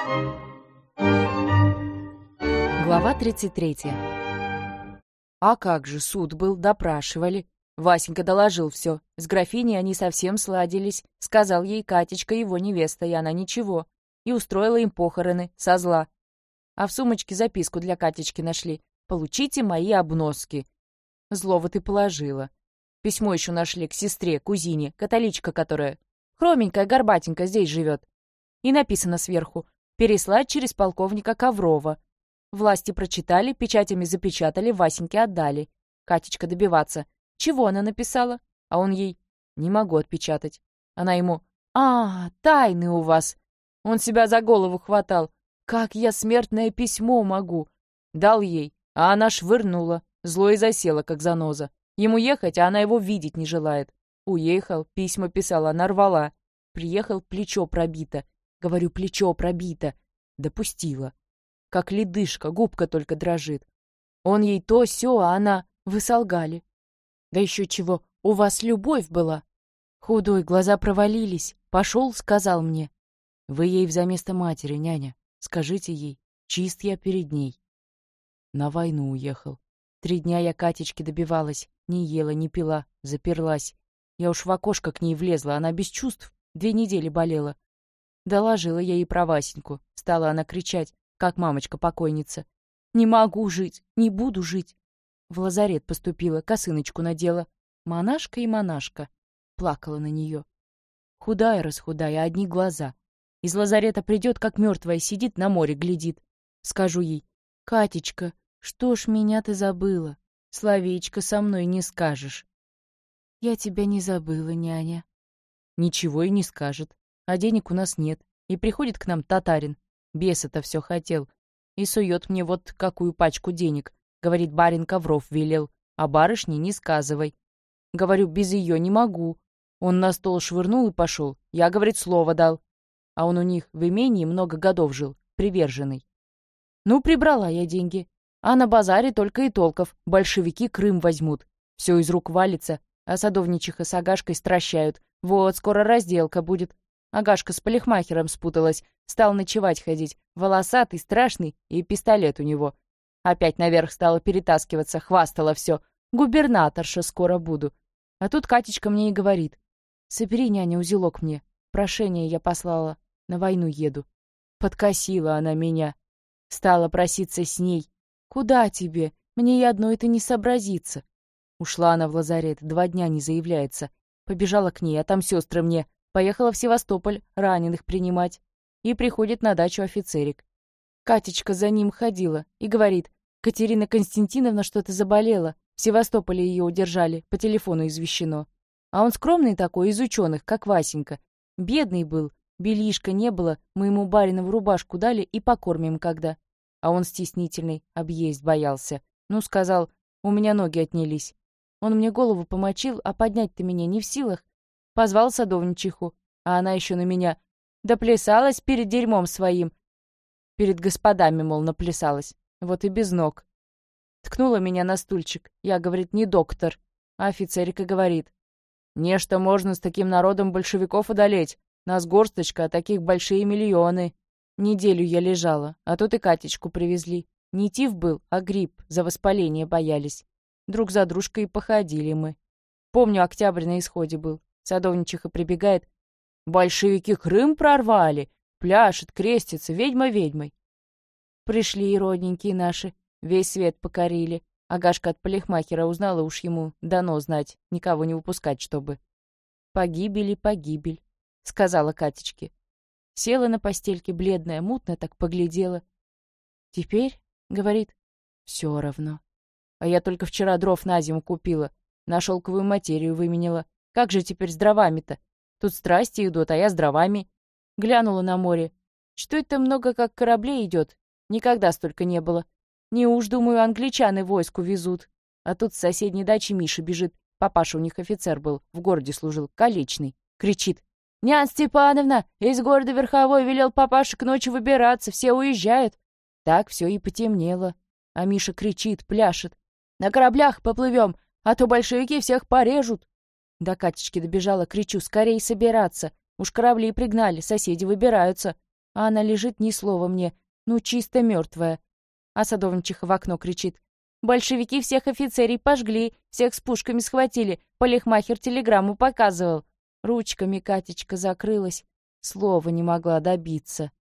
Глава 33. А как же, суд был, допрашивали. Васенька доложил все. С графиней они совсем сладились. Сказал ей Катечка его невеста, и она ничего. И устроила им похороны, со зла. А в сумочке записку для Катечки нашли. «Получите мои обноски». Злого ты положила. Письмо еще нашли к сестре, кузине, католичка которая. Хроменькая, горбатенькая, здесь живет. И написано сверху: «Переслать через полковника Коврова». Власти прочитали, печатями запечатали, Васеньке отдали. Катечка добиваться. Чего она написала? А он ей: «Не могу отпечатать». Она ему: тайны у вас». Он себя за голову хватал. «Как я смертное письмо могу?» Дал ей, а она швырнула. Зло и засела, как заноза. Ему ехать, а она его видеть не желает. Уехал, письма писала, она рвала. Приехал, плечо пробито. Говорю, плечо пробито. Допустила. Как ледышка, губка только дрожит. Он ей то сё, а она: «Вы солгали». Да еще чего, у вас любовь была. Худой, глаза провалились. Пошел, сказал мне: «Вы ей взаместо матери, няня. Скажите ей, чист я перед ней». На войну уехал. 3 дня я Катечке добивалась. Не ела, не пила, заперлась. Я уж в окошко к ней влезла, она без чувств. 2 недели болела. Доложила я ей про Васеньку. Стала она кричать, как мамочка-покойница: «Не могу жить, не буду жить». В лазарет поступила, косыночку надела. Монашка и монашка. Плакала на нее. Худая-расхудая, одни глаза. Из лазарета придет, как мертвая, сидит, на море глядит. Скажу ей: «Катечка, что ж меня ты забыла? Словечко со мной не скажешь». «Я тебя не забыла, няня». Ничего и не скажет. А денег у нас нет. И приходит к нам татарин. Бес-то все хотел. И сует мне вот какую пачку денег. Говорит, барин Ковров велел. А барышне не сказывай. Говорю, без ее не могу. Он на стол швырнул и пошел. Я, говорит, слово дал. А он у них в имении много годов жил, приверженный. Ну, прибрала я деньги. А на базаре только и толков. Большевики Крым возьмут. Все из рук валится, а садовничиха с Агашкой стращают. Вот, скоро разделка будет. Агашка с парикмахером спуталась. Стал ночевать ходить. Волосатый, страшный, и пистолет у него. Опять наверх стала перетаскиваться, хвастала все. Губернаторша скоро буду. А тут Катечка мне и говорит: «Собери, няня, узелок мне. Прошение я послала. На войну еду». Подкосила она меня. Стала проситься с ней. «Куда тебе? Мне и одной-то не сообразится». Ушла она в лазарет, 2 дня не заявляется. Побежала к ней, а там сестры мне. Поехала в Севастополь раненых принимать. И приходит на дачу офицерик. Катечка за ним ходила и говорит: «Катерина Константиновна что-то заболела. В Севастополе ее удержали, по телефону извещено». А он скромный такой, из ученых, как Васенька. Бедный был, бельишка не было, мы ему баринову рубашку дали и покормим когда. А он стеснительный, объесть боялся. Ну, сказал, у меня ноги отнялись. Он мне голову помочил, а поднять-то меня не в силах. Позвал садовничиху, а она еще на меня: «Доплясалась перед дерьмом своим». Перед господами, мол, наплясалась. Вот и без ног. Ткнула меня на стульчик. Я, говорит, не доктор. А офицерика говорит: «Нечто можно с таким народом большевиков одолеть. Нас горсточка, а таких большие миллионы». Неделю я лежала, а тут и Катечку привезли. Не тиф был, а грипп, за воспаление боялись. Друг за дружкой и походили мы. Помню, октябрь на исходе был. Садовничиха прибегает: «Большевики Крым прорвали! Пляшет, крестится, ведьма ведьмой». Пришли и родненькие наши, весь свет покорили. Агашка от парикмахера узнала, уж ему дано знать, никого не выпускать, чтобы. «Погибель и погибель», — сказала Катечке. Села на постельке, бледная, мутно так поглядела. «Теперь, — говорит, — все равно. А я только вчера дров на зиму купила, на шелковую материю выменила. Как же теперь с дровами-то? Тут страсти идут, а я с дровами». Глянула на море. Что это много как кораблей идет? Никогда столько не было. Не уж, думаю, англичаны войску везут. А тут с соседней дачи Миша бежит. Папаша у них офицер был, в городе служил, Колечный. Кричит: «Нян Степановна, из города Верховой велел папаша к ночи выбираться, все уезжают». Так все и потемнело. А Миша кричит, пляшет: «На кораблях поплывем, а то большевики всех порежут». До Катечки добежала, кричу: «Скорей собираться. Уж корабли пригнали, соседи выбираются». А она лежит ни слова мне, ну чисто мертвая. А Садовничиха в окно кричит: «Большевики всех офицерей пожгли, всех с пушками схватили, полихмахер телеграмму показывал». Ручками Катечка закрылась, слова не могла добиться.